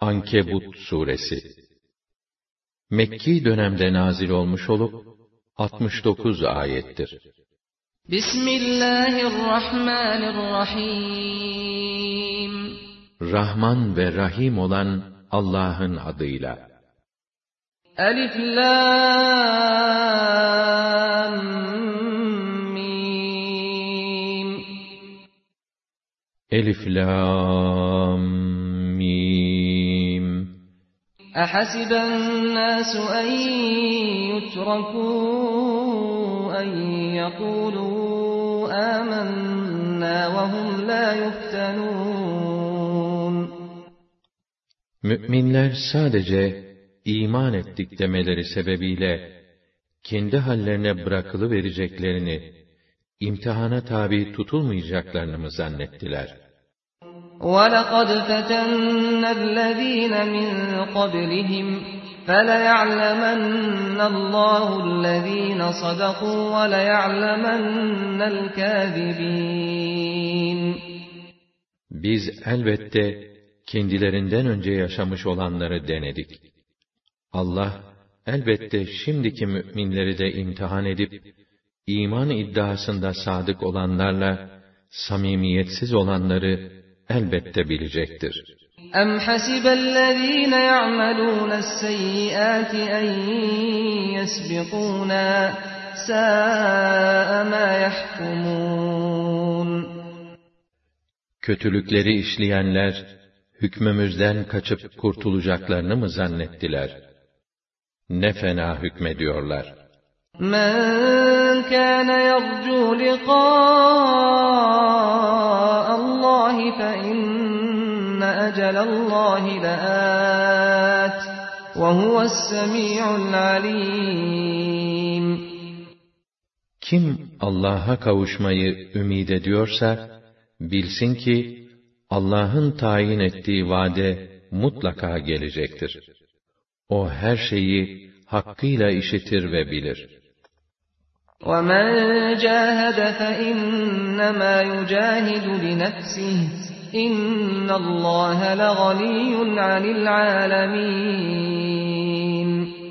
Ankebut suresi Mekki dönemde nazil olmuş olup 69 ayettir. Bismillahirrahmanirrahim. Rahman ve Rahim olan Allah'ın adıyla. Elif Lam Mim. Elif Lam Mim. Ahasiben nasu en yutrakû en yekûlû âmennâ ve hum lâ yuftenûn. Müminler sadece iman ettik demeleri sebebiyle kendi hallerine bırakılıvereceklerini, imtihana tabi tutulmayacaklarını mı zannettiler? وَلَقَدْ فَتَنَّا الَّذ۪ينَ مِنْ قَبْلِهِمْ فَلَيَعْلَمَنَّ اللّٰهُ الَّذ۪ينَ صَدَقُوا وَلَيَعْلَمَنَّ الْكَاذِب۪ينَ. Biz elbette kendilerinden önce yaşamış olanları denedik. Allah elbette şimdiki müminleri de imtihan edip, iman iddiasında sadık olanlarla samimiyetsiz olanları elbette bilecektir. اَمْ حَسِبَ الَّذ۪ينَ يَعْمَلُونَ السَّيِّئَاتِ اَنْ يَسْبِقُونَا سَاءَ مَا يَحْكُمُونَ. Kötülükleri işleyenler, hükmümüzden kaçıp kurtulacaklarını mı zannettiler? Ne fena hükmediyorlar. مَنْ كَانَ يَرْجُو لِقَاءَ اللّٰهِ فَإِنَّ أَجَلَ اللّٰهِ لَآتٍ وَهُوَ السَّمِيعُ الْعَلِيمُ. Kim Allah'a kavuşmayı ümid ediyorsa, bilsin ki Allah'ın tayin ettiği vade mutlaka gelecektir. O her şeyi hakkıyla işitir ve bilir. وَمَنْ جَاهَدَ فَإِنَّمَا يُجَاهِدُ لِنَفْسِهِ إِنَّ اللّٰهَ لَغَنِيٌّ عَنِ الْعَالَمِينَ.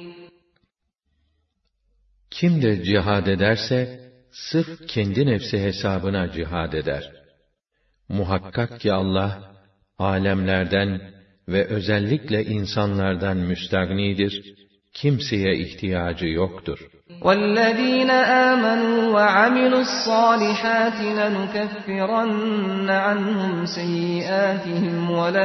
Kim de cihad ederse, sırf kendi nefsi hesabına cihad eder. Muhakkak ki Allah, alemlerden ve özellikle insanlardan müstagnidir, kimseye ihtiyacı yoktur. وَالَّذ۪ينَ آمَنُوا وَعَمِلُوا الصَّالِحَاتِ لَنُكَفِّرَنَّ عَنْهُمْ سَيِّئَاتِهِمْ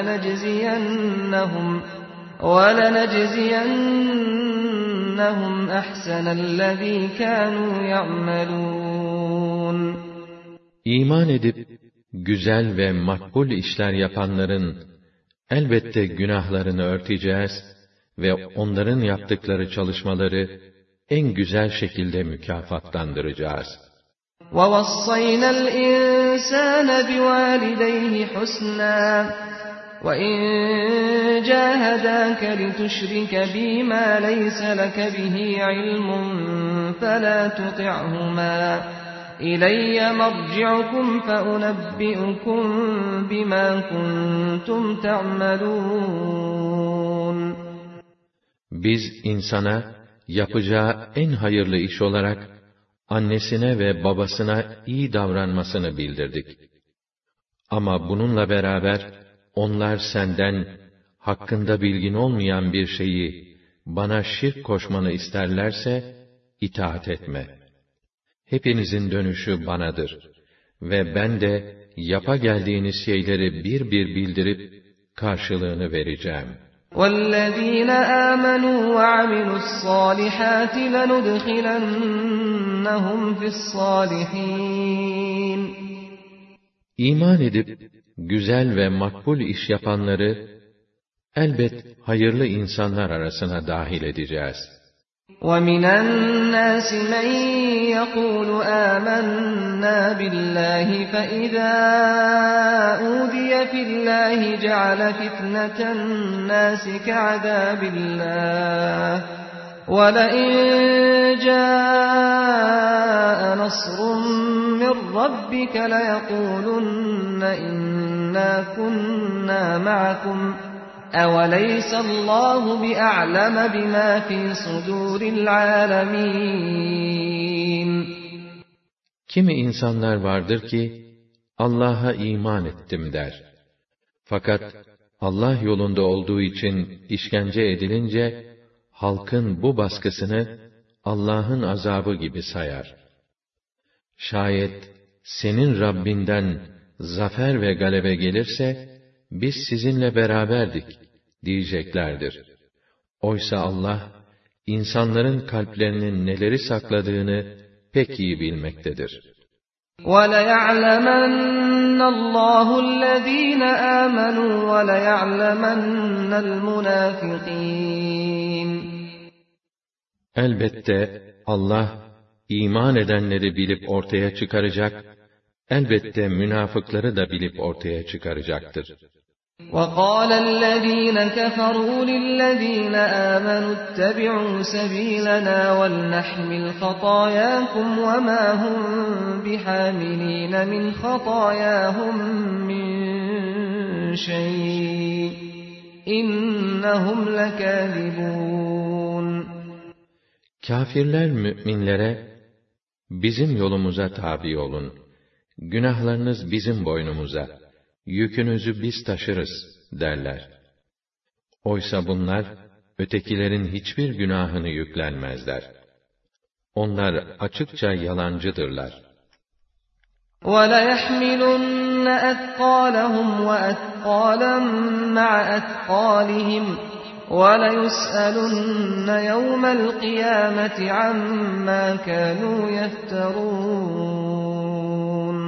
وَلَنَجْزِيَنَّهُمْ أَحْسَنَ الَّذ۪ي كَانُوا يَعْمَلُونَ. İman edip, güzel ve makbul işler yapanların, elbette günahlarını örteceğiz ve onların yaptıkları çalışmaları, en güzel şekilde mükafatlandıracağız. وَوَصَّيْنَا الْاِنْسَانَ بِوَالِدَيْهِ حُسْنًا وَاِنْ جَاهَدَاكَ لِتُشْرِكَ بِي مَا لَيْسَ لَكَ بِهِ عِلْمٌ فَلَا تُطِعْهُمَا إِلَيَّ مَرْجِعُكُمْ فَأُنَبِّئُكُمْ بِمَا كُنْتُمْ تَعْمَلُونَ. Biz insana, yapacağı en hayırlı iş olarak, annesine ve babasına iyi davranmasını bildirdik. Ama bununla beraber, onlar senden, hakkında bilgin olmayan bir şeyi, bana şirk koşmanı isterlerse, itaat etme. Hepinizin dönüşü banadır. Ve ben de, yapa geldiğiniz şeyleri bir bir bildirip, karşılığını vereceğim. وَالَّذ۪ينَ آمَنُوا وَعَمِلُوا الصَّالِحَاتِ لَنُدْخِلَنَّهُمْ فِي الصَّالِحِينَ. İman edip, güzel ve makbul iş yapanları, elbet hayırlı insanlar arasına dahil edeceğiz. وَمِنَ النَّاسِ مَنْ يَقُولُ آمَنَّا بِاللّٰهِ فَإِذَا أُوذِيَ فِي اللّٰهِ جَعَلَ فِتْنَةَ النَّاسِ كَعَذَابِ اللّٰهِ وَلَئِنْ جَاءَ نَصْرٌ مِّنْ رَبِّكَ لَيَقُولُنَّ إِنَّا كُنَّا مَعَكُمْ أَوَلَيْسَ اللّٰهُ بِأَعْلَمَ بِمَا فِي صُدُورِ الْعَالَمِينَ. Kimi insanlar vardır ki, Allah'a iman ettim der. Fakat Allah yolunda olduğu için işkence edilince, halkın bu baskısını Allah'ın azabı gibi sayar. Şayet senin Rabbinden zafer ve galebe gelirse, biz sizinle beraberdik diyeceklerdir. Oysa Allah, insanların kalplerinin neleri sakladığını pek iyi bilmektedir. وَلَيَعْلَمَنَّ اللّٰهُ الَّذ۪ينَ آمَنُوا وَلَيَعْلَمَنَّ الْمُنَافِقِينَ. Elbette Allah, iman edenleri bilip ortaya çıkaracak, elbette münafıkları da bilip ortaya çıkaracaktır. وَقَالَ الَّذ۪ينَ كَفَرُوا لِلَّذ۪ينَ آمَنُوا اتَّبِعُوا سَب۪يلَنَا وَلْنَحْمِلْ خَطَايَاكُمْ وَمَا هُمْ بِحَامِلِينَ مِنْ خَطَايَاهُمْ مِنْ شَيْءٍ اِنَّهُمْ لَكَاذِبُونَ. Kâfirler müminlere, bizim yolumuza tabi olun, günahlarınız bizim boynumuza, yükünüzü biz taşırız derler. Oysa bunlar, ötekilerin hiçbir günahını yüklenmezler. Onlar açıkça yalancıdırlar. وَلَيَحْمِلُنَّ أَثْقَالَهُمْ وَأَثْقَالًا مَعَ أَثْقَالِهِمْ وَلَيُسْأَلُنَّ يَوْمَ الْقِيَامَةِ عَمَّا كَانُوا يَفْتَرُونَ.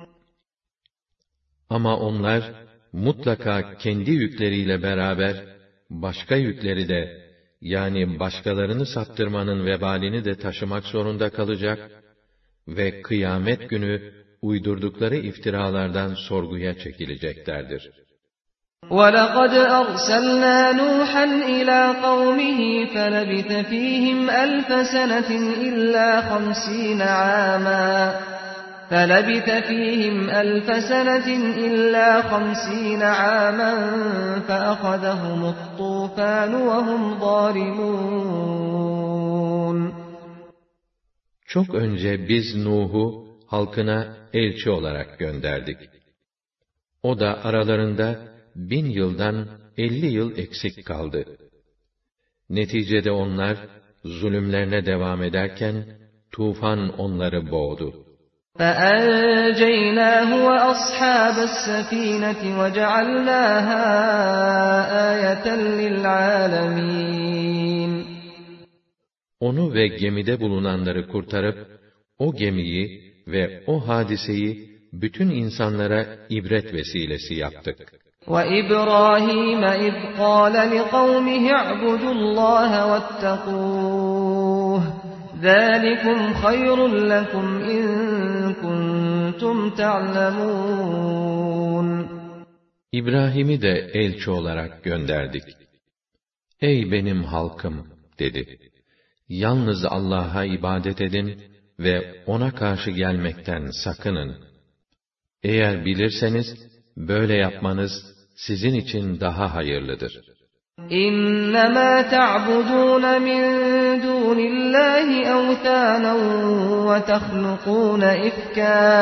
Ama onlar, mutlaka kendi yükleriyle beraber, başka yükleri de, yani başkalarını saptırmanın vebalini de taşımak zorunda kalacak ve kıyamet günü, uydurdukları iftiralardan sorguya çekileceklerdir. وَلَقَدْ أَرْسَلْنَا نُوحًا إِلَى قَوْمِهِ فَلَبِثَ فِيهِمْ أَلْفَ سَنَةٍ إِلَّا 50 عَامًا فَأَخَذَهُمُ الطُّوفَانُ وَهُمْ ظَالِمُونَ. Çok önce biz Nuh'u halkına elçi olarak gönderdik. O da aralarında 1000 yıldan 50 yıl eksik kaldı. Neticede onlar, zulümlerine devam ederken, tufan onları boğdu. فَأَنْجَيْنَاهُ وَأَصْحَابَ السَّفِينَةِ وَجَعَلْنَاهَا آيَةً لِلْعَالَمِينَ. Onu ve gemide bulunanları kurtarıp, o gemiyi ve o hadiseyi bütün insanlara ibret vesilesi yaptık. وَإِبْرَاهِيمَ إِذْ قَالَ لِقَوْمِهِ اعْبُدُوا اللّٰهَ وَاتَّقُوهُ ذَٰلِكُمْ خَيْرٌ لَكُمْ إِن كُنتُمْ تَعْلَمُونَ. İbrahim'i de elçi olarak gönderdik. Ey benim halkım dedi. Yalnız Allah'a ibadet edin ve ona karşı gelmekten sakının. Eğer bilirseniz, böyle yapmanız sizin için daha hayırlıdır. İnnemâ ta'budûne min dûnillâhi evtânen ve tehluqûne ifkâ.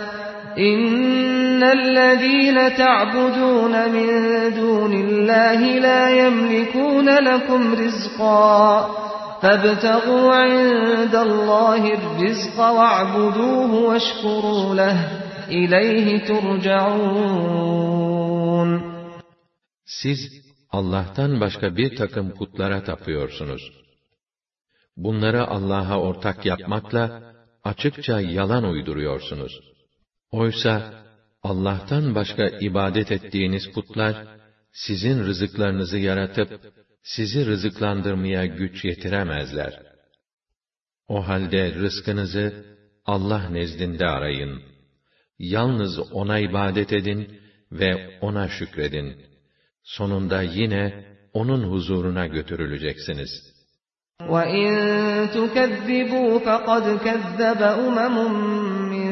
İnnellezîne ta'budûne min dûnillâhi lâ yemlikûne lekum rizqâ. فَابْتَغُوا عِندَ اللّٰهِ الرِّزْقَ وَاعْبُدُوهُ وَاشْكُرُوا لَهُ إِلَيْهِ تُرْجَعُونَ. Siz Allah'tan başka bir takım putlara tapıyorsunuz. Bunları Allah'a ortak yapmakla açıkça yalan uyduruyorsunuz. Oysa Allah'tan başka ibadet ettiğiniz putlar sizin rızıklarınızı yaratıp sizi rızıklandırmaya güç yetiremezler. O halde rızkınızı Allah nezdinde arayın. Yalnız ona ibadet edin ve ona şükredin. Sonunda yine onun huzuruna götürüleceksiniz. وَاِنْ تُكَذِّبُوا فَقَدْ كَذَّبَ أُمَمٌ مِّن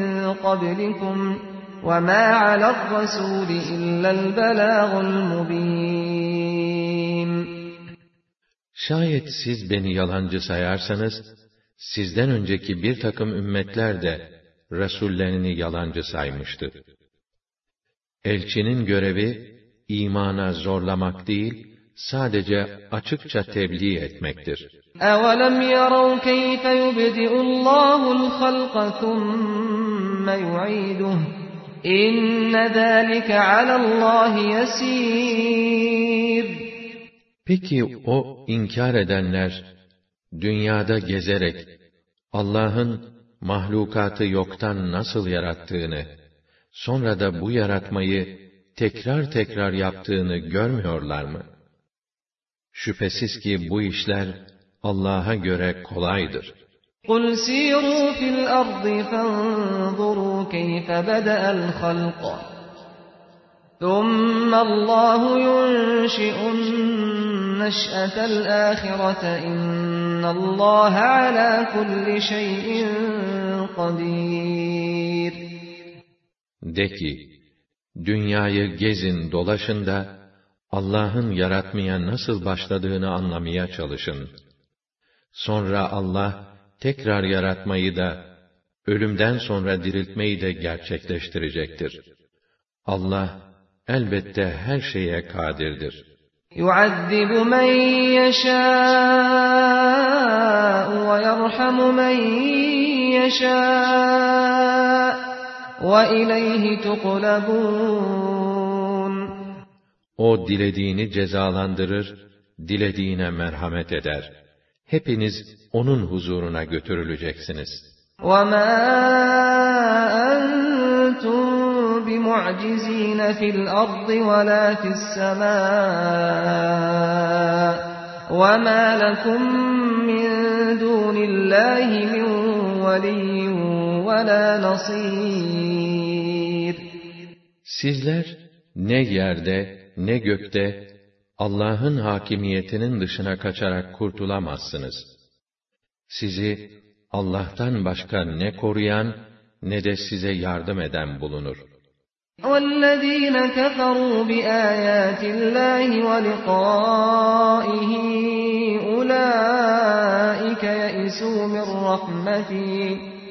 Şayet siz beni yalancı sayarsanız, sizden önceki bir takım ümmetler de Resullerini yalancı saymıştı. Elçinin görevi, imana zorlamak değil, sadece açıkça tebliğ etmektir. أَوَلَمْ يَرَوْا كَيْفَ يُبْدِئُ اللّٰهُ الْخَلْقَ ثُمَّ يُعِيدُهُ إِنَّ ذَٰلِكَ عَلَى اللّٰهِ يَسِيرٌ. Peki o inkar edenler, dünyada gezerek, Allah'ın mahlukatı yoktan nasıl yarattığını, sonra da bu yaratmayı tekrar tekrar yaptığını görmüyorlar mı? Şüphesiz ki bu işler Allah'a göre kolaydır. قُلْ سِيرُوا فِي الْأَرْضِ فَانظُرُوا كَيْفَ بَدَأَ الْخَلْقَ ثُمَّ اللّٰهُ يُنْشِئُ النَّشْأَةَ الْآخِرَةَ إِنَّ اللّٰهَ عَلَى كُلِّ شَيْءٍ قَدِيرٌ. De ki, dünyayı gezin dolaşın da, Allah'ın yaratmaya nasıl başladığını anlamaya çalışın. Sonra Allah, tekrar yaratmayı da, ölümden sonra diriltmeyi de gerçekleştirecektir. Allah, elbette her şeye kadirdir. يُعَذِّبُ مَن يَشَاءُ وَيَرْحَمُ مَن يَشَاءُ وَإِلَيْهِ تُقْلَبُونَ. O dilediğini cezalandırır, dilediğine merhamet eder. Hepiniz onun huzuruna götürüleceksiniz. وَمَا أَنْتُمْ بِمُعْجِزِينَ فِي الْأَرْضِ وَلَا فِي السَّمَاءِ وَمَا لَكُمْ مِنْ دُونِ اللّٰهِ مِنْ وَلِيٍّ وَلَا نَصِيرٍ. Sizler ne yerde ne gökte Allah'ın hakimiyetinin dışına kaçarak kurtulamazsınız. Sizi Allah'tan başka ne koruyan ne de size yardım eden bulunur. وَالَّذ۪ينَ كَفَرُوا بِآيَاتِ اللّٰهِ وَلِقَائِهِ أُولَٰئِكَ يَئِسُوا مِنْ رَحْمَتِي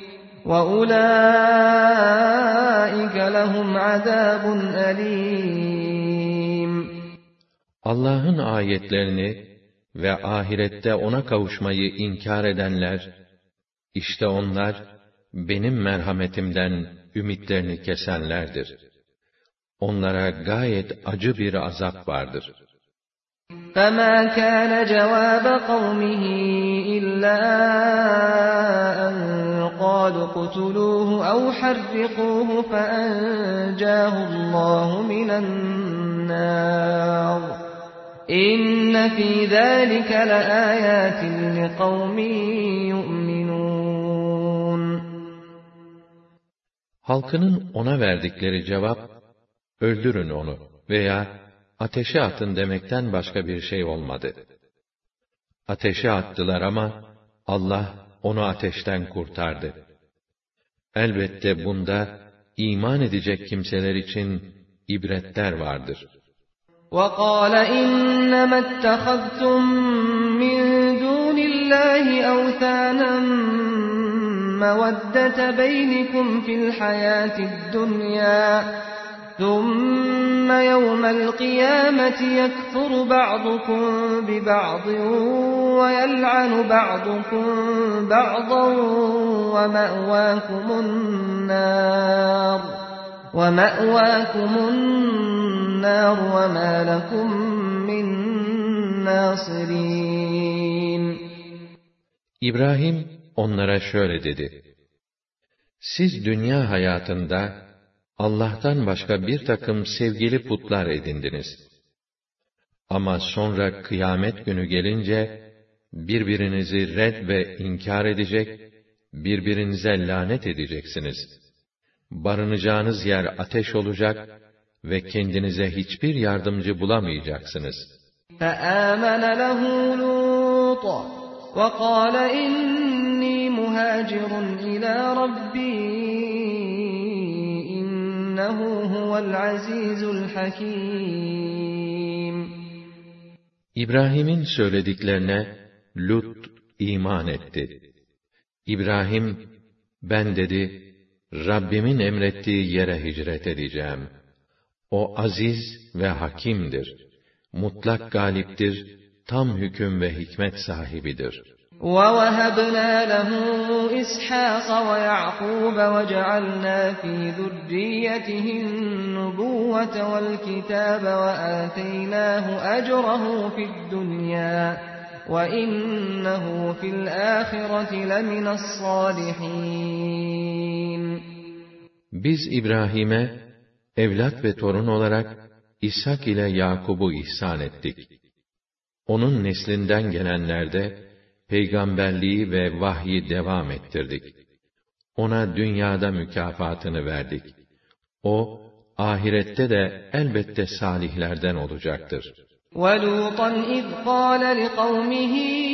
وَأُولَٰئِكَ لَهُمْ عَذَابٌ أَلِيمٌ. Allah'ın ayetlerini ve ahirette ona kavuşmayı inkar edenler, işte onlar, benim merhametimden ümitlerini kesenlerdir. Onlara gayet acı bir azap vardır. فَمَا كَانَ جَوَابَ قَوْمِهِ إِلَّا أَنْ قَالُوا اقْتُلُوهُ أَوْ حَرِّقُوهُ فَأَنْجَاهُ اللّٰهُ مِنَ النَّارِ إِنَّ فِي ذَٰلِكَ لَآيَاتٍ لِقَوْمٍ يُؤْمِنُونَ. Halkının ona verdikleri cevap, öldürün onu veya ateşe atın demekten başka bir şey olmadı. Ateşe attılar ama Allah onu ateşten kurtardı. Elbette bunda iman edecek kimseler için ibretler vardır. وَقَالَ إِنَّمَا اتَّخَذْتُم مِّن دُونِ اللّٰهِ أَوْثَانًا مَّوَدَّةَ بَيْنِكُمْ فِي الْحَيَاةِ الدُّنْيَا ثُمَّ يَوْمَ الْقِيَامَةِ يَكْفُرُ بَعْضُكُم بِبَعْضٍ وَيَلْعَنُ بَعْضُكُم بَعْضًا وَمَأْوَاكُمُ النَّارُ وَمَا لَكُم مِّن نَّاصِرِينَ. İbrahim onlara şöyle dedi: Siz dünya hayatında Allah'tan başka bir takım sevgili putlar edindiniz. Ama sonra kıyamet günü gelince, birbirinizi red ve inkar edecek, birbirinize lanet edeceksiniz. Barınacağınız yer ateş olacak ve kendinize hiçbir yardımcı bulamayacaksınız. فَآمَنَ لَهُ لُوطٌ وَقَالَ إِنِّي مُهَاجِرٌ إِلَى رَبِّي إِنَّهُ هُوَ الْعَزِيزُ الْحَكِيمُ. İbrahim'in söylediklerine Lut iman etti. İbrahim, ben dedi, Rabbimin emrettiği yere hicret edeceğim. O aziz ve hakimdir. Mutlak galiptir, tam hüküm ve hikmet sahibidir. وَوَهَبْنَا لَهُ إِسْحَاقَ وَيَعْقُوبَ وَجَعَلْنَا فِي ذُرِّيَّتِهِ النُّبُوَّةَ وَالْكِتَابَ وَآتَيْنَاهُ أَجْرَهُ فِي الدُّنْيَا وَإِنَّهُ فِي الْآخِرَةِ لَمِنَ الصَّالِحِينَ. Biz İbrahim'e evlat ve torun olarak İshak ile Yakub'u ihsan ettik. Onun neslinden gelenlerde peygamberliği ve vahyi devam ettirdik. Ona dünyada mükafatını verdik. O, ahirette de elbette salihlerden olacaktır. وَلُوطًا إِذْ قَالَ لِقَوْمِهِ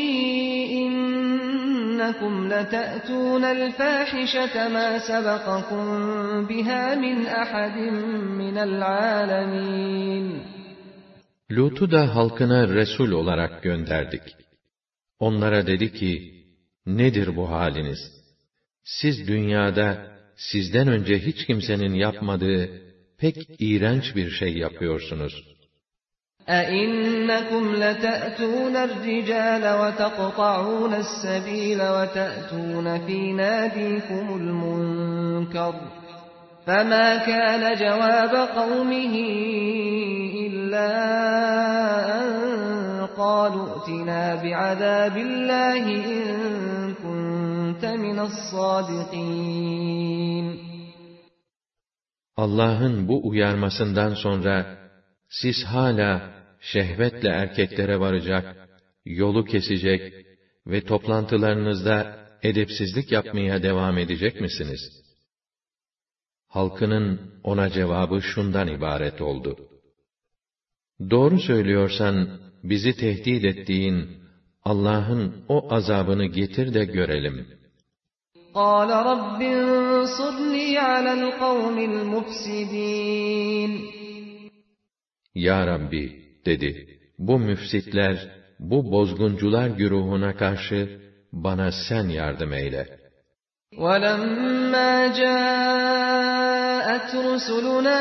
إِنَّكُمْ لَتَأْتُونَ الْفَاحِشَةَ مَا سَبَقَكُمْ بِهَا مِنْ أَحَدٍ مِنَ الْعَالَمِينَ. Lut'u da halkına Resul olarak gönderdik. Onlara dedi ki, nedir bu haliniz? Siz dünyada, sizden önce hiç kimsenin yapmadığı pek iğrenç bir şey yapıyorsunuz. أَإِنَّكُمْ لَتَأْتُونَ الرِّجَالَ وَتَقْطَعُونَ السَّبِيلَ وَتَأْتُونَ فِي نَادِيكُمُ الْمُنكَرَ فَمَا كَانَ جَوَابَ قَوْمِهِ إِلَّا أَن قَالُوا ائْتِنَا بِعَذَابِ اللَّهِ إِن كُنتَ مِنَ الصَّادِقِينَ. Allah'ın bu uyarmasından sonra, siz hala şehvetle erkeklere varacak, yolu kesecek ve toplantılarınızda edepsizlik yapmaya devam edecek misiniz? Halkının ona cevabı şundan ibaret oldu. Doğru söylüyorsan, bizi tehdit ettiğin Allah'ın o azabını getir de görelim. قَالَ رَبِّ انصُرْنِي عَلَى الْقَوْمِ الْمُفْسِدِينَ. Ya Rabbi, dedi, bu müfsitler, bu bozguncular güruhuna karşı bana sen yardım eyle. وَلَمَّا جَاءَتْ رُسُلُنَا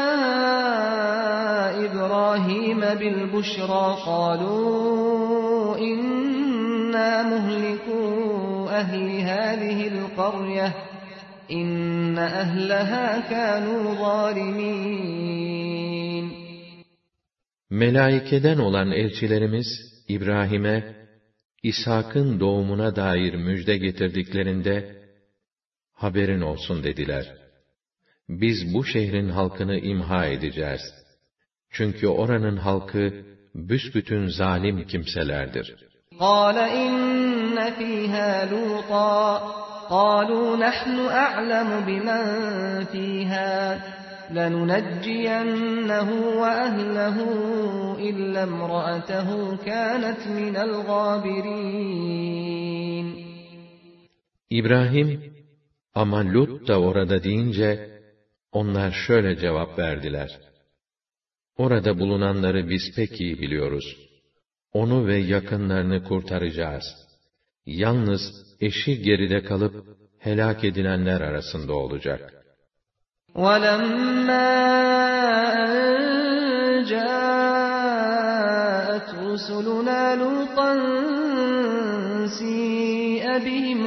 إِبْرَاهِيمَ بِالْبُشْرَى قَالُوا إِنَّا مُهْلِكُو أَهْلِ هَٰذِهِ الْقَرْيَةِ إِنَّ أَهْلَهَا كَانُوا ظَالِمِينَ. Melaikeden olan elçilerimiz İbrahim'e İshak'ın doğumuna dair müjde getirdiklerinde haberin olsun dediler. Biz bu şehrin halkını imha edeceğiz. Çünkü oranın halkı büsbütün zalim kimselerdir. قَالَ إِنَّ فِيهَا لُوطًا قَالُوا نَحْنُ أَعْلَمُ بِمَنْ فِيهَا لَنُنَجِّيَنَّهُ وَأَهْلَهُ إِلَّا امْرَأَتَهُ كَانَتْ مِنَ الْغَابِرِينَ. İbrahim, ama Lut da orada deyince, onlar şöyle cevap verdiler. Orada bulunanları biz pek iyi biliyoruz. Onu ve yakınlarını kurtaracağız. Yalnız eşi geride kalıp helak edilenler arasında olacak. وَلَمَّا أَن جَاءَتْ رُسُلُنَا لُوطًا سِيءَ بِهِمْ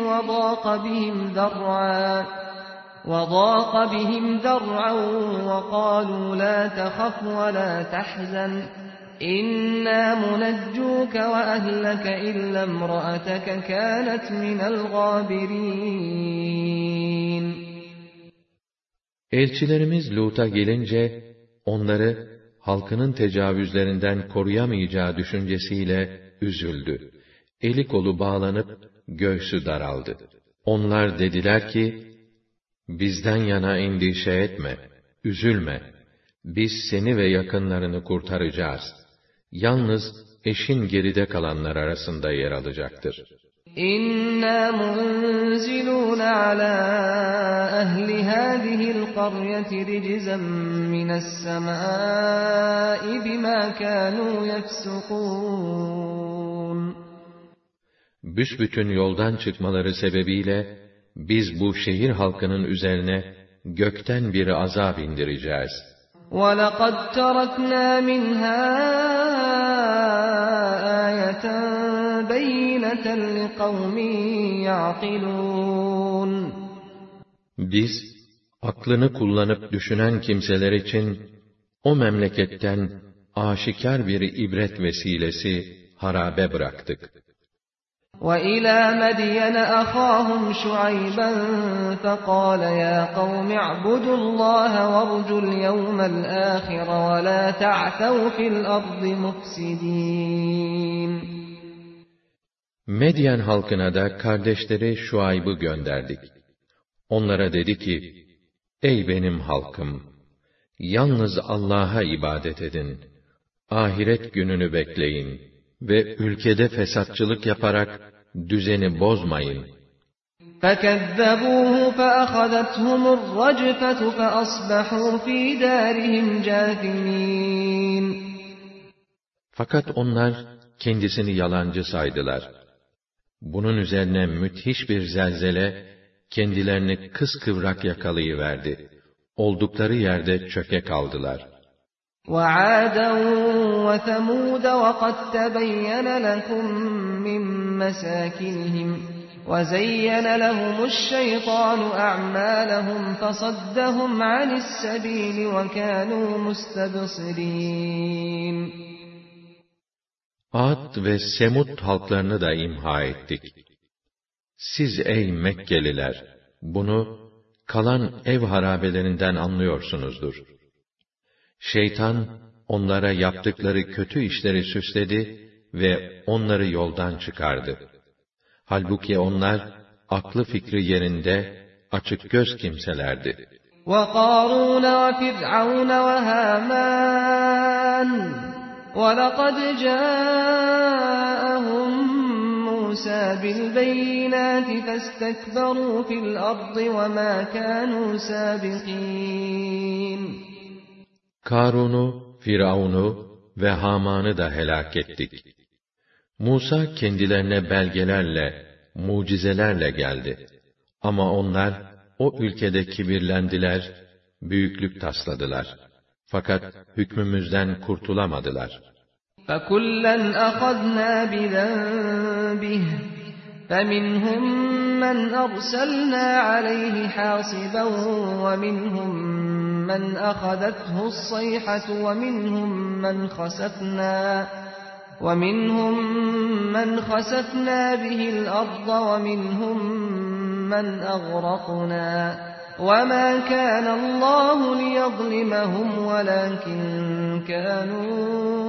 وَضَاقَ بِهِمْ ذَرْعًا وَقَالُوا لَا تَخَفْ وَلَا تَحْزَنْ إِنَّا مُنَجُّوكَ وَأَهْلَكَ إِلَّا امْرَأَتَكَ كَانَتْ مِنَ الْغَابِرِينَ. Elçilerimiz Lut'a gelince, onları halkının tecavüzlerinden koruyamayacağı düşüncesiyle üzüldü. Eli kolu bağlanıp göğsü daraldı. Onlar dediler ki, bizden yana endişe etme, üzülme. Biz seni ve yakınlarını kurtaracağız. Yalnız eşin geride kalanlar arasında yer alacaktır. İnna munzilun ala ehli hâzihil qaryeti riczen mines semâi bimâ kânû yefsukûn. Büsbütün yoldan çıkmaları sebebiyle, biz bu şehir halkının üzerine gökten bir azap indireceğiz. وَلَقَدْ تَرَكْنَا مِنْهَا آيَةً بَيِّنَةً لِقَوْمٍ يَعْقِلُونَ. Biz, aklını kullanıp düşünen kimseler için, o memleketten aşikar bir ibret vesilesi harabe bıraktık. وَإِلَى مَدْيَنَ أَخَاهُمْ شُعَيْبًا فَقَالَ يَا قَوْمِ اعْبُدُوا اللَّهَ وَارْجُوا الْيَوْمَ الْآخِرَ وَلَا تَعْثَوْا فِي الْأَرْضِ مُفْسِدِينَ. Medyen halkına da kardeşleri Şuayb'ı gönderdik. Onlara dedi ki, ey benim halkım! Yalnız Allah'a ibadet edin. Ahiret gününü bekleyin ve ülkede fesatçılık yaparak düzeni bozmayın. فَكَذَّبُوهُ فَأَخَذَتْهُمُ الرَّجْفَةُ فَأَصْبَحُوا فِي دَارِهِمْ جَاثِمِينَ. Fakat onlar kendisini yalancı saydılar. Bunun üzerine müthiş bir zelzele kendilerini kıskıvrak yakalayıverdi. Oldukları yerde çöke kaldılar. وَعَادًا وَثَمُودَ وَقَدْ تَبَيَّنَ لَكُم مِّن مَّسَاكِنِهِمْ وَزَيَّنَ لَهُمُ الشَّيْطَانُ أَعْمَالَهُمْ فَصَدَّهُمْ عَنِ السَّبِيلِ وَكَانُوا مُسْتَبْصِرِينَ. Ad ve Semud halklarını da imha ettik. Siz ey Mekkeliler, bunu kalan ev harabelerinden anlıyorsunuzdur. Şeytan, onlara yaptıkları kötü işleri süsledi ve onları yoldan çıkardı. Halbuki onlar, aklı fikri yerinde, açık göz kimselerdi. وَقَارُونَ وَفِرْعَوْنَ وَهَامَانَ وَلَقَدْ جَاءَهُم مُوسَى بِالْبَيِّنَاتِ فَاسْتَكْبَرُوا فِي الْأَرْضِ وَمَا كَانُوا سَابِقِينَ. Karun'u, Firavun'u ve Haman'ı da helak ettik. Musa kendilerine belgelerle, mucizelerle geldi. Ama onlar, o ülkede kibirlendiler, büyüklük tasladılar. Fakat hükmümüzden kurtulamadılar. فَكُلًّا أَخَذْنَا بِذَنبِهِ فَمِنْهُمْ مَنْ أَرْسَلْنَا عَلَيْهِ حَاصِبًا وَمِنْهُمْ مَنْ أَخَذَتْهُ الصَّيْحَةُ وَمِنْهُمْ مَنْ خَسَفْنَا بِهِ الْأَرْضَ وَمِنْهُمْ مَنْ أَغْرَقْنَا وَمَا كَانَ اللَّهُ لِيَظْلِمَهُمْ وَلَكِنْ كَانُوا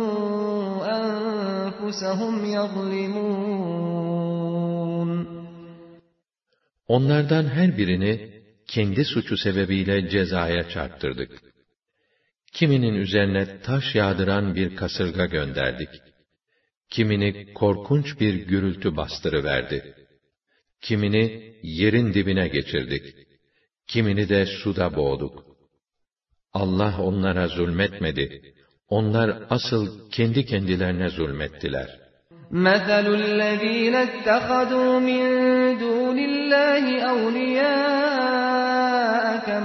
أَنفُسَهُمْ يَظْلِمُونَ. Onlardan her birini kendi suçu sebebiyle cezaya çarptırdık. Kiminin üzerine taş yağdıran bir kasırga gönderdik. Kimini korkunç bir gürültü bastırıverdi. Kimini yerin dibine geçirdik. Kimini de suda boğduk. Allah onlara zulmetmedi. Onlar asıl kendi kendilerine zulmettiler. مَثَلُ الَّذ۪ينَ اتَّخَذُوا مِنْ دُونِ اللّٰهِ أَوْلِيَاءَ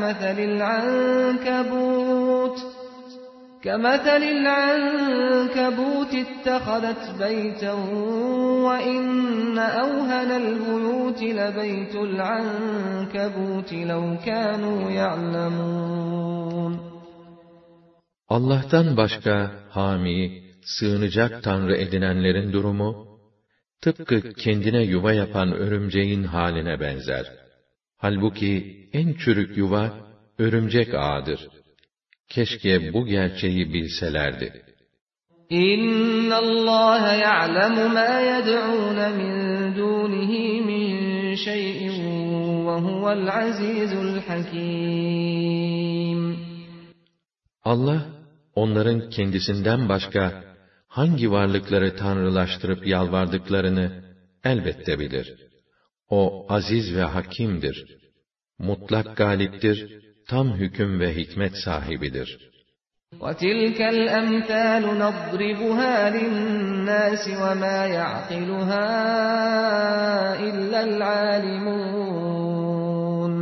كَمَثَلِ الْعَنْكَبُوتِ اتَّخَذَتْ بَيْتًا وَإِنَّ أَوْهَنَ الْبُيُوتِ لَبَيْتُ الْعَنْكَبُوتِ لَوْ كَانُوا يَعْلَمُونَ. Allah'tan başka hami, sığınacak tanrı edinenlerin durumu, tıpkı kendine yuva yapan örümceğin haline benzer. Halbuki en çürük yuva, örümcek ağıdır. Keşke bu gerçeği bilselerdi. İnna Allah ya'lemu ma yed'un min dunihi min şey'in ve huvel azizul hakim. Allah, onların kendisinden başka hangi varlıkları tanrılaştırıp yalvardıklarını elbette bilir. O aziz ve hakimdir. Mutlak galiptir, tam hüküm ve hikmet sahibidir. وَتِلْكَ الْأَمْثَالُ نَضْرِبُهَا لِلنَّاسِ وَمَا يَعْقِلُهَا إِلَّا الْعَالِمُونَ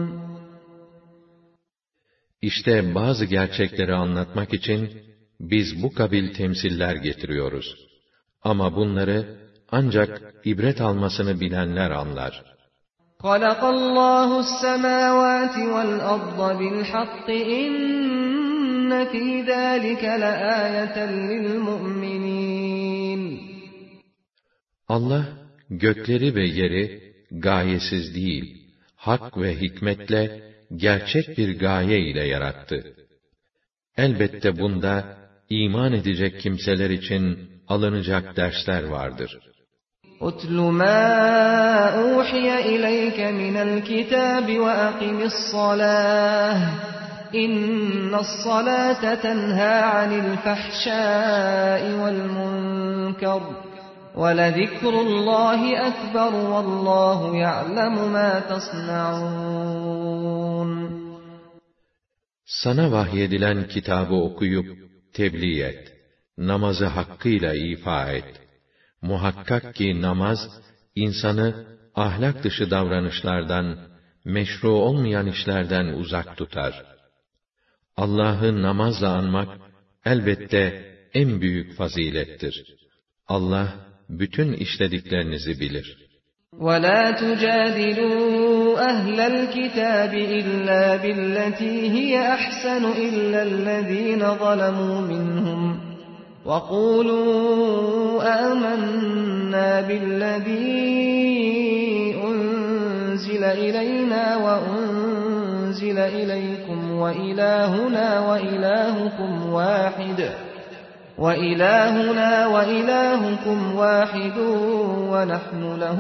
İşte bazı gerçekleri anlatmak için biz bu kabil temsiller getiriyoruz. Ama bunları ancak ibret almasını bilenler anlar. خَلَقَ اللّٰهُ السَّمَاوَاتِ وَالْأَرْضَ بِالْحَقِّ إِنَّ فِي ذَٰلِكَ لَآيَةً لِلْمُؤْمِنِينَ Allah gökleri ve yeri gayesiz değil, hak ve hikmetle gerçek bir gaye ile yarattı. Elbette bunda iman edecek kimseler için alınacak dersler vardır. اُتْلُ مَا أُوحِيَ إِلَيْكَ مِنَ الْكِتَابِ وَأَقِمِ الصَّلَاةَ إِنَّ الصَّلَاةَ تَنْهَى عَنِ الْفَحْشَاءِ وَالْمُنكَرِ وَلَذِكْرُ اللّٰهِ أَكْبَرُ وَاللّٰهُ يَعْلَمُ مَا تَصْنَعُونَ Sana vahyedilen kitabı okuyup tebliğ et. Namazı hakkıyla ifa et. Muhakkak ki namaz, insanı ahlak dışı davranışlardan, meşru olmayan işlerden uzak tutar. Allah'ı namazla anmak, elbette en büyük fazilettir. Allah, bütün işlediklerinizi bilir. وَلَا تُجَادِلُوا أَهْلَ الْكِتَابِ إِلَّا بِالَّتِي هِيَ أَحْسَنُ إِلَّا الَّذِينَ ظَلَمُوا مِنْهُمْ وَقُولُوا آمَنَّا بِالَّذِي أُنْزِلَ إِلَيْنَا وَأُنْزِلَ إِلَيْكُمْ وَإِلَٰهُنَا وَإِلَٰهُكُمْ وَاحِدٌ وَنَحْنُ لَهُ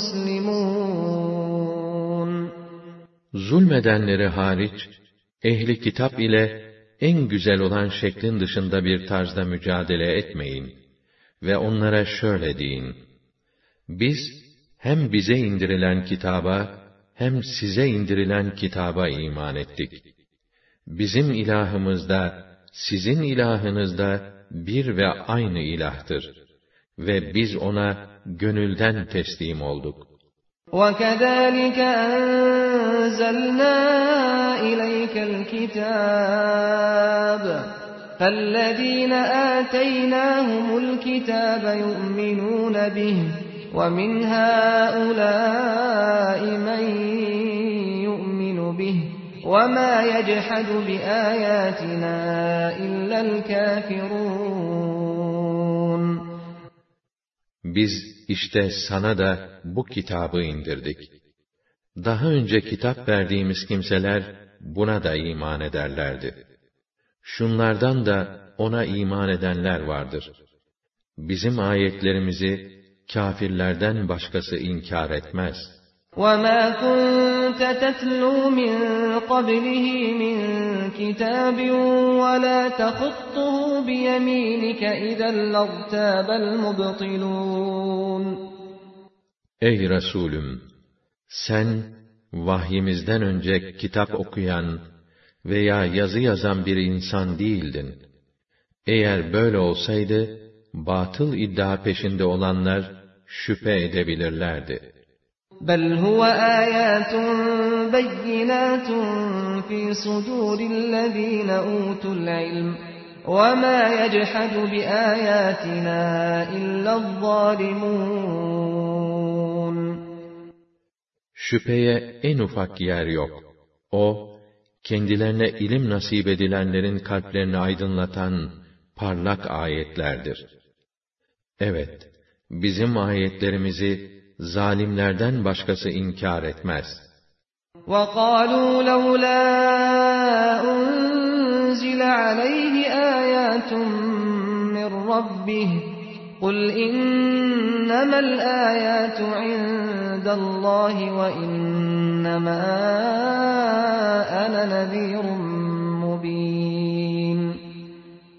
مُسْلِمُونَ Zulmedenleri hariç, ehli kitap ile en güzel olan şeklin dışında bir tarzda mücadele etmeyin ve onlara şöyle deyin: Biz hem bize indirilen kitaba hem size indirilen kitaba iman ettik. Bizim ilahımız da sizin ilahınız da bir ve aynı ilahtır ve biz ona gönülden teslim olduk. وَكَذَٰلِكَ أَنزَلْنَا إِلَيْكَ الْكِتَابَ فَالَّذِينَ آتَيْنَاهُمُ الْكِتَابَ يُؤْمِنُونَ بِهِ وَمِنْ هَٰؤُلَاءِ مَن يُؤْمِنُ بِهِ وَمَا يَجْحَدُ بِآيَاتِنَا إِلَّا الْكَافِرُونَ Biz işte sana da bu kitabı indirdik. Daha önce kitap verdiğimiz kimseler buna da iman ederlerdi. Şunlardan da ona iman edenler vardır. Bizim ayetlerimizi kâfirlerden başkası inkar etmez. وَمَا كُنْتَ تَتْلُو مِنْ قَبْلِهِ مِنْ كِتَابٍ وَلَا تَخُطُّهُ بِيَمِينِكَ إِذًا لَارْتَابَ الْمُبْطِلُونَ Ey Resulüm! Sen, vahyimizden önce kitap okuyan veya yazı yazan bir insan değildin. Eğer böyle olsaydı, batıl iddia peşinde olanlar şüphe edebilirlerdi. بَلْ هُوَ آيَاتٌ بَيِّنَاتٌ فِي صُدُورِ الَّذِينَ أُوتُوا الْعِلْمَ وَمَا يَجْحَدُ بِآيَاتِنَا إِلَّا الظَّالِمُونَ Şüpheye en ufak yer yok. O, kendilerine ilim nasip edilenlerin kalplerini aydınlatan parlak ayetlerdir. Evet, bizim ayetlerimizi zalimlerden başkası inkar etmez. وَقَالُوا لَوْلَا أُنْزِلَ عَلَيْهِ آيَاتٌ مِّن رَّبِّهِ قُلْ إِنَّمَا الْآيَاتُ عِندَ اللَّهِ وَإِنَّمَا أَنَا نَذِيرٌ مُّبِينٌ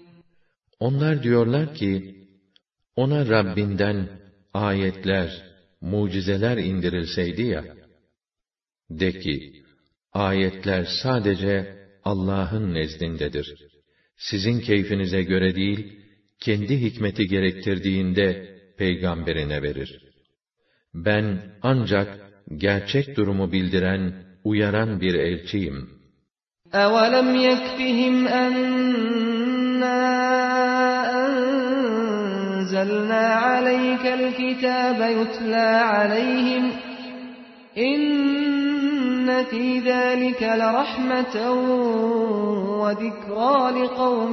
Onlar diyorlar ki, ona Rabbinden ayetler, mucizeler indirilseydi ya, de ki, ayetler sadece Allah'ın nezdindedir. Sizin keyfinize göre değil, kendi hikmeti gerektirdiğinde peygamberine verir. Ben ancak gerçek durumu bildiren, uyaran bir elçiyim. أَوَلَمْ يَكْفِهِمْ أَنَّا أَنزَلْنَا عَلَيْكَ الْكِتَابَ يُتْلَى عَلَيْهِمْ إِنَّ فِي ذَلِكَ لَرَحْمَةً وَذِكْرَى لِقَوْمٍ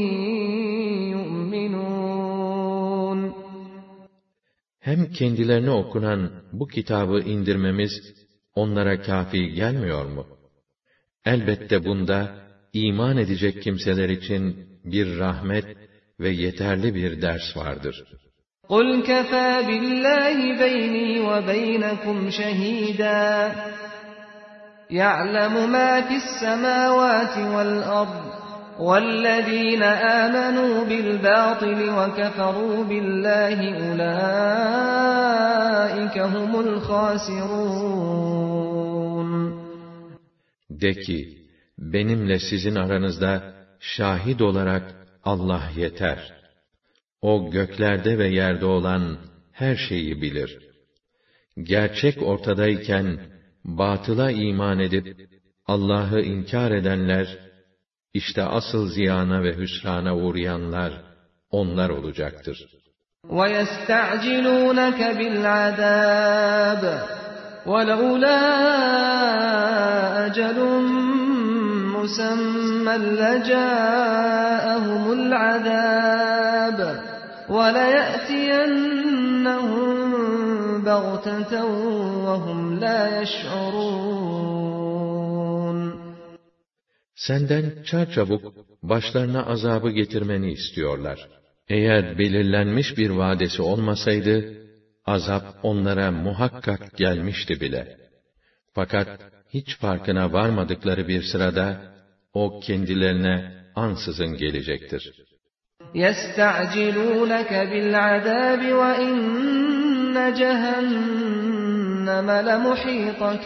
يُؤْمِنُونَ Hem kendilerine okunan bu kitabı indirmemiz onlara kâfi gelmiyor mu? Elbette bunda iman edecek kimseler için bir rahmet ve yeterli bir ders vardır. قُلْ كَفَى بِاللّٰهِ بَيْنِي وَبَيْنَكُمْ شَهِيدًا يَعْلَمُ مَا فِي السَّمَاوَاتِ وَالْأَرْضِ وَالَّذ۪ينَ آمَنُوا بِالْبَاطِلِ وَكَفَرُوا بِاللّٰهِ أُولَٰئِكَ هُمُ الْخَاسِرُونَ De ki, benimle sizin aranızda şahit olarak Allah yeter. O göklerde ve yerde olan her şeyi bilir. Gerçek ortadayken batıla iman edip Allah'ı inkar edenler, işte asıl ziyana ve hüsrana uğrayanlar onlar olacaktır. وَيَسْتَعْجِلُونَكَ بِالْعَذَابِ وَلَوْلَا أَجَلٌ مُّسَمًّى لَّجَاءَهُمُ الْعَذَابُ وَلَيَأْتِيَنَّهُم بَغْتَةً وَهُمْ لَا يَشْعُرُونَ Senden çarçabuk başlarına azabı getirmeni istiyorlar. Eğer belirlenmiş bir vadesi olmasaydı, azap onlara muhakkak gelmişti bile. Fakat hiç farkına varmadıkları bir sırada, o kendilerine ansızın gelecektir. يَسْتَعْجِلُونَكَ بِالْعَذَابِ وَإِنَّ جَهَنَّمَ لَمُحِيطَةٌ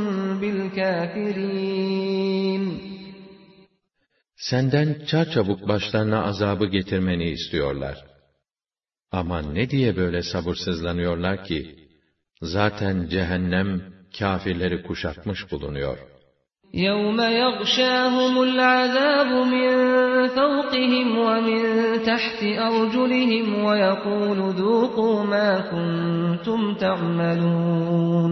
بِالْكَافِرِينَ Senden çarçabuk başlarına azabı getirmeni istiyorlar. Ama ne diye böyle sabırsızlanıyorlar ki? Zaten cehennem kâfirleri kuşatmış bulunuyor. يَوْمَ يَغْشَاهُمُ الْعَذَابُ مِنْ فَوْقِهِمْ وَمِنْ تَحْتِ أَرْجُلِهِمْ وَيَقُولُ ذُوقُوا مَا كُنْتُمْ تَعْمَلُونَ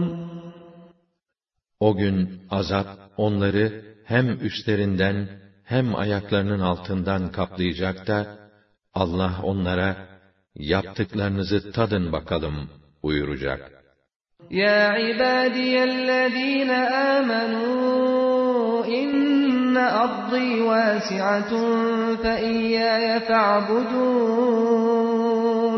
O gün azap onları hem üstlerinden hem ayaklarının altından kaplayacak da Allah onlara yaptıklarınızı tadın bakalım buyuracak. يَا عِبَادِيَ الَّذ۪ينَ آمَنُوا إِنَّ أَرْضِي وَاسِعَةٌ فَإِيَّايَ فَاعْبُدُونَ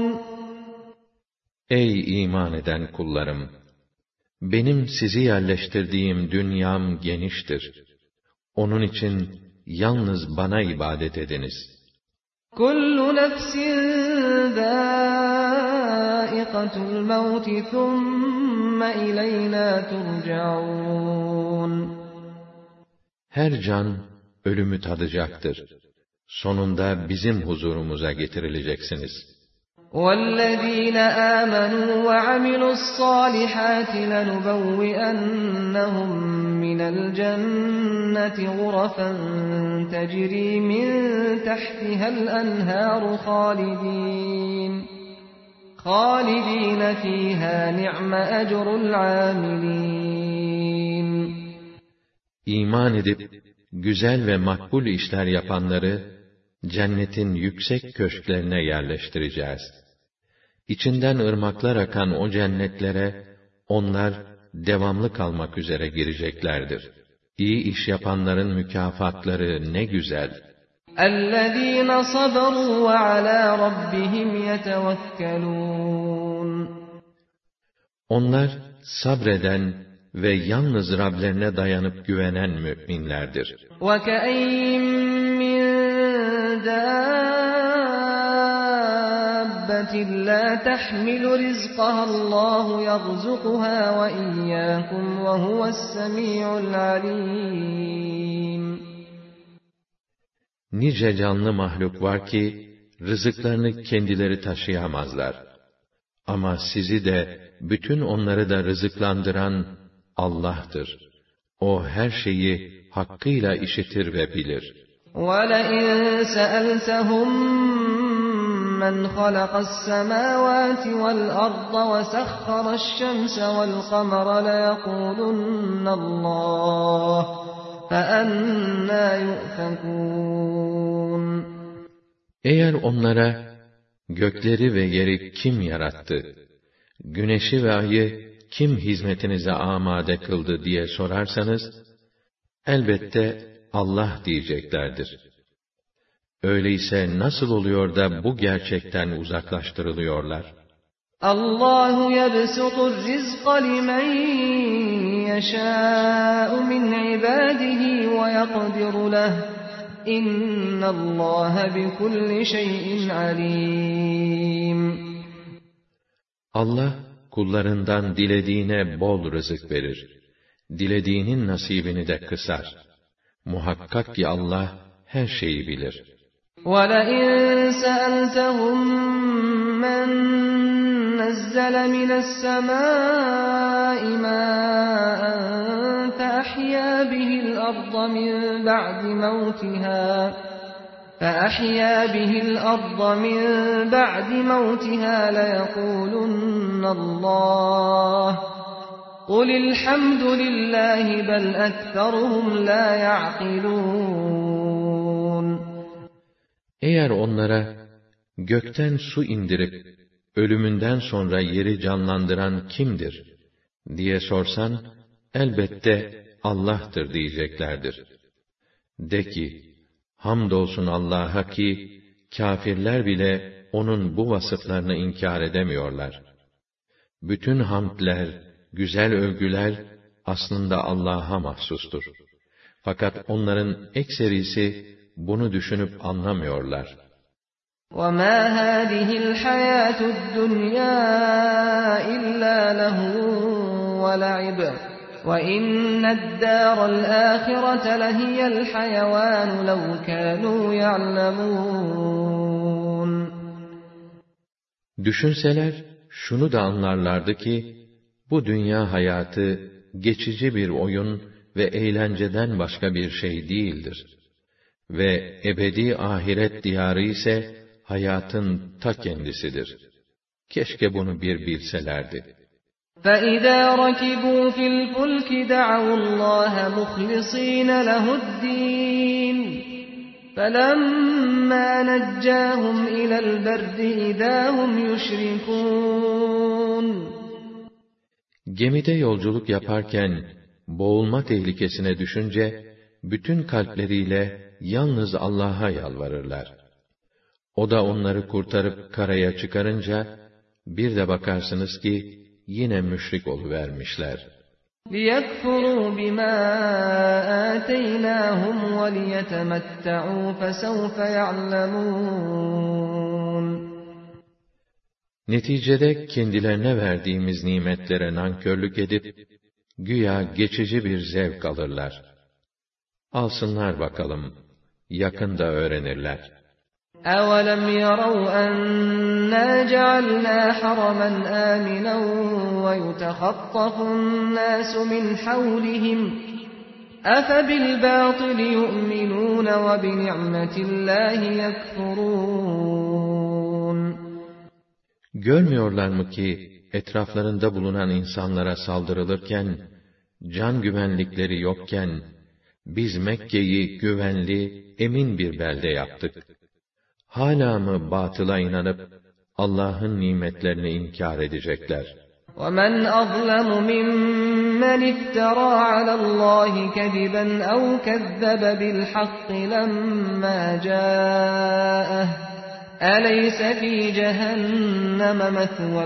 Ey iman eden kullarım! Benim sizi yerleştirdiğim dünyam geniştir. Onun için yalnız bana ibadet ediniz. كُلُّ نَفْسٍ ذَائِقَةُ الْمَوْتِ ثُمَّ إِلَيْنَا تُرْجَعُونَ Her can ölümü tadacaktır. Sonunda bizim huzurumuza getirileceksiniz. وَالَّذ۪ينَ آمَنُوا وَعَمِلُوا الصَّالِحَاتِ لَنُبَوِّئَنَّهُمْ مِنَ الْجَنَّةِ غُرَفًا تَجْرِي مِنْ تَحْتِهَا الْأَنْهَارُ خَالِدِينَ فِيهَا نِعْمَ أَجْرُ الْعَامِلِينَ İman edip güzel ve makbul işler yapanları cennetin yüksek köşklerine yerleştireceğiz. İçinden ırmaklar akan o cennetlere onlar devamlı kalmak üzere gireceklerdir. İyi iş yapanların mükafatları ne güzel. اَلَّذ۪ينَ صَبَرُوا وَعَلَى رَبِّهِمْ يَتَوَكَّلُونَ Onlar sabreden ve yalnız Rablerine dayanıp güvenen müminlerdir. وَكَأَيِّن مِّن دَابَّةٍ دَابَّةٍ لَا تَحْمِلُ رِزْقَهَا اللّٰهُ يَرْزُقُهَا وَإِيَّاكُمْ وَهُوَ السَّمِيعُ الْعَلِيمُ. Nice canlı mahluk var ki, rızıklarını kendileri taşıyamazlar. Ama sizi de, bütün onları da rızıklandıran Allah'tır. O her şeyi hakkıyla işitir ve bilir. وَلَئِنْ سَأَلْتَهُمْ مَنْ خَلَقَ السَّمَاوَاتِ وَالْأَرْضَ وَسَخَّرَ الشَّمْسَ وَالْقَمَرَ لَيَقُولُنَّ اللّٰهُ فَأَنَّى يُؤْفَكُونَ. Eğer onlara, gökleri ve yeri kim yarattı, güneşi ve ayı kim hizmetinize amade kıldı diye sorarsanız, elbette Allah diyeceklerdir. Öyleyse nasıl oluyor da bu gerçekten uzaklaştırılıyorlar? Allahu yebsutur rizqa limen yeşâ'u min ibâdihi ve yakdiru leh. İnnallâhe bikulli şeyin alîm. Allah, kullarından dilediğine bol rızık verir. Dilediğinin nasibini de kısar. Muhakkak ki Allah her şeyi bilir. وَلَئِنْ سَأَلْتَهُمْ مَنْ نَزَّلَ مِنَ السَّمَاءِ مَاءً فَأَحْيَا بِهِ الْأَرْضَ مِنْ بَعْدِ مَوْتِهَا لَيَقُولُنَّ اللّٰهُ قُلِ الْحَمْدُ لِلّٰهِ بَلْ أَكْثَرُهُمْ لَا يَعْقِلُونَ. Eğer onlara, gökten su indirip, ölümünden sonra yeri canlandıran kimdir diye sorsan, elbette Allah'tır diyeceklerdir. De ki, hamdolsun Allah'a ki, kâfirler bile onun bu vasıflarını inkar edemiyorlar. Bütün hamdler, güzel övgüler aslında Allah'a mahsustur. Fakat onların ekserisi bunu düşünüp anlamıyorlar. وَمَا هَذِهِ الْحَيَاةُ الدُّنْيَا إِلَّا لَهْوٌ وَلَعِبٌ وَإِنَّ الدَّارَ الْآخِرَةَ لَهِيَ الْحَيَوَانُ لَوْ كَانُوا يَعْلَمُونَ. Düşünseler, şunu da anlarlardı ki, bu dünya hayatı geçici bir oyun ve eğlenceden başka bir şey değildir. Ve ebedi ahiret diyarı ise hayatın ta kendisidir. Keşke bunu bir bilselerdi. فَإِذَا رَكِبُوا فِي الْفُلْكِ دَعَوُا اللّٰهَ مُخْلِصِينَ لَهُ الدِّينَ فَلَمَّا نَجَّاهُمْ إِلَى الْبَرِّ إِذَا هُمْ يُشْرِكُونَ. Gemide yolculuk yaparken, boğulma tehlikesine düşünce, bütün kalpleriyle yalnız Allah'a yalvarırlar. O da onları kurtarıp karaya çıkarınca, bir de bakarsınız ki, yine müşrik oluvermişler. لِيَكْفُرُوا بِمَا آتَيْنَاهُمْ وَلِيَتَمَتَّعُوا فَسَوْفَ يَعْلَمُونَ. Neticede kendilerine verdiğimiz nimetlere nankörlük edip, güya geçici bir zevk alırlar. Alsınlar bakalım, yakında öğrenirler. أَوَلَمْ يَرَوْا أَنَّا جَعَلْنَا حَرَمًا آمِنًا وَيُتَخَطَّفُ النَّاسُ مِنْ حَوْلِهِمْ أَفَبِالْبَاطِلِ يُؤْمِنُونَ وَبِنِعْمَةِ اللّٰهِ يَكْفُرُونَ. Görmüyorlar mı ki, etraflarında bulunan insanlara saldırılırken, can güvenlikleri yokken, biz Mekke'yi güvenli, emin bir belde yaptık. Hala mı batıla inanıp, Allah'ın nimetlerini inkar edecekler? وَمَنْ أَظْلَمُ مِمَّنِ افْتَرَى عَلَى اللّٰهِ كَذِبًا أَوْ كَذَّبَ بِالْحَقِّ لَمَّا جَاءَهُ أَلَيْسَ فِي جَهَنَّمَ مَثْوًى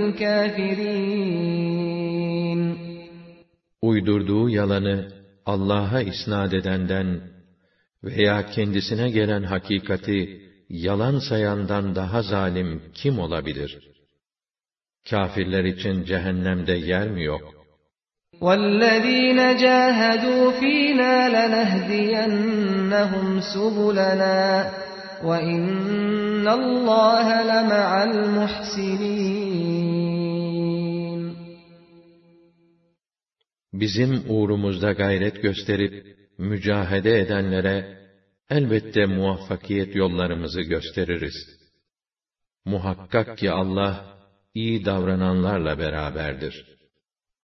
لِلْكَافِرِينَ. Uydurduğu yalanı Allah'a isnad edenden veya kendisine gelen hakikati yalan sayandan daha zalim kim olabilir? Kâfirler için cehennemde yer mi yok? وَالَّذ۪ينَ جَاهَدُوا ف۪ينَا لَنَهْدِيَنَّهُمْ سُبُلَنَا وَاِنَّ اللّٰهَ لَمَعَ الْمُحْسِنِينَ. Bizim uğrumuzda gayret gösterip, mücahede edenlere, elbette muvaffakiyet yollarımızı gösteririz. Muhakkak ki Allah, iyi davrananlarla beraberdir.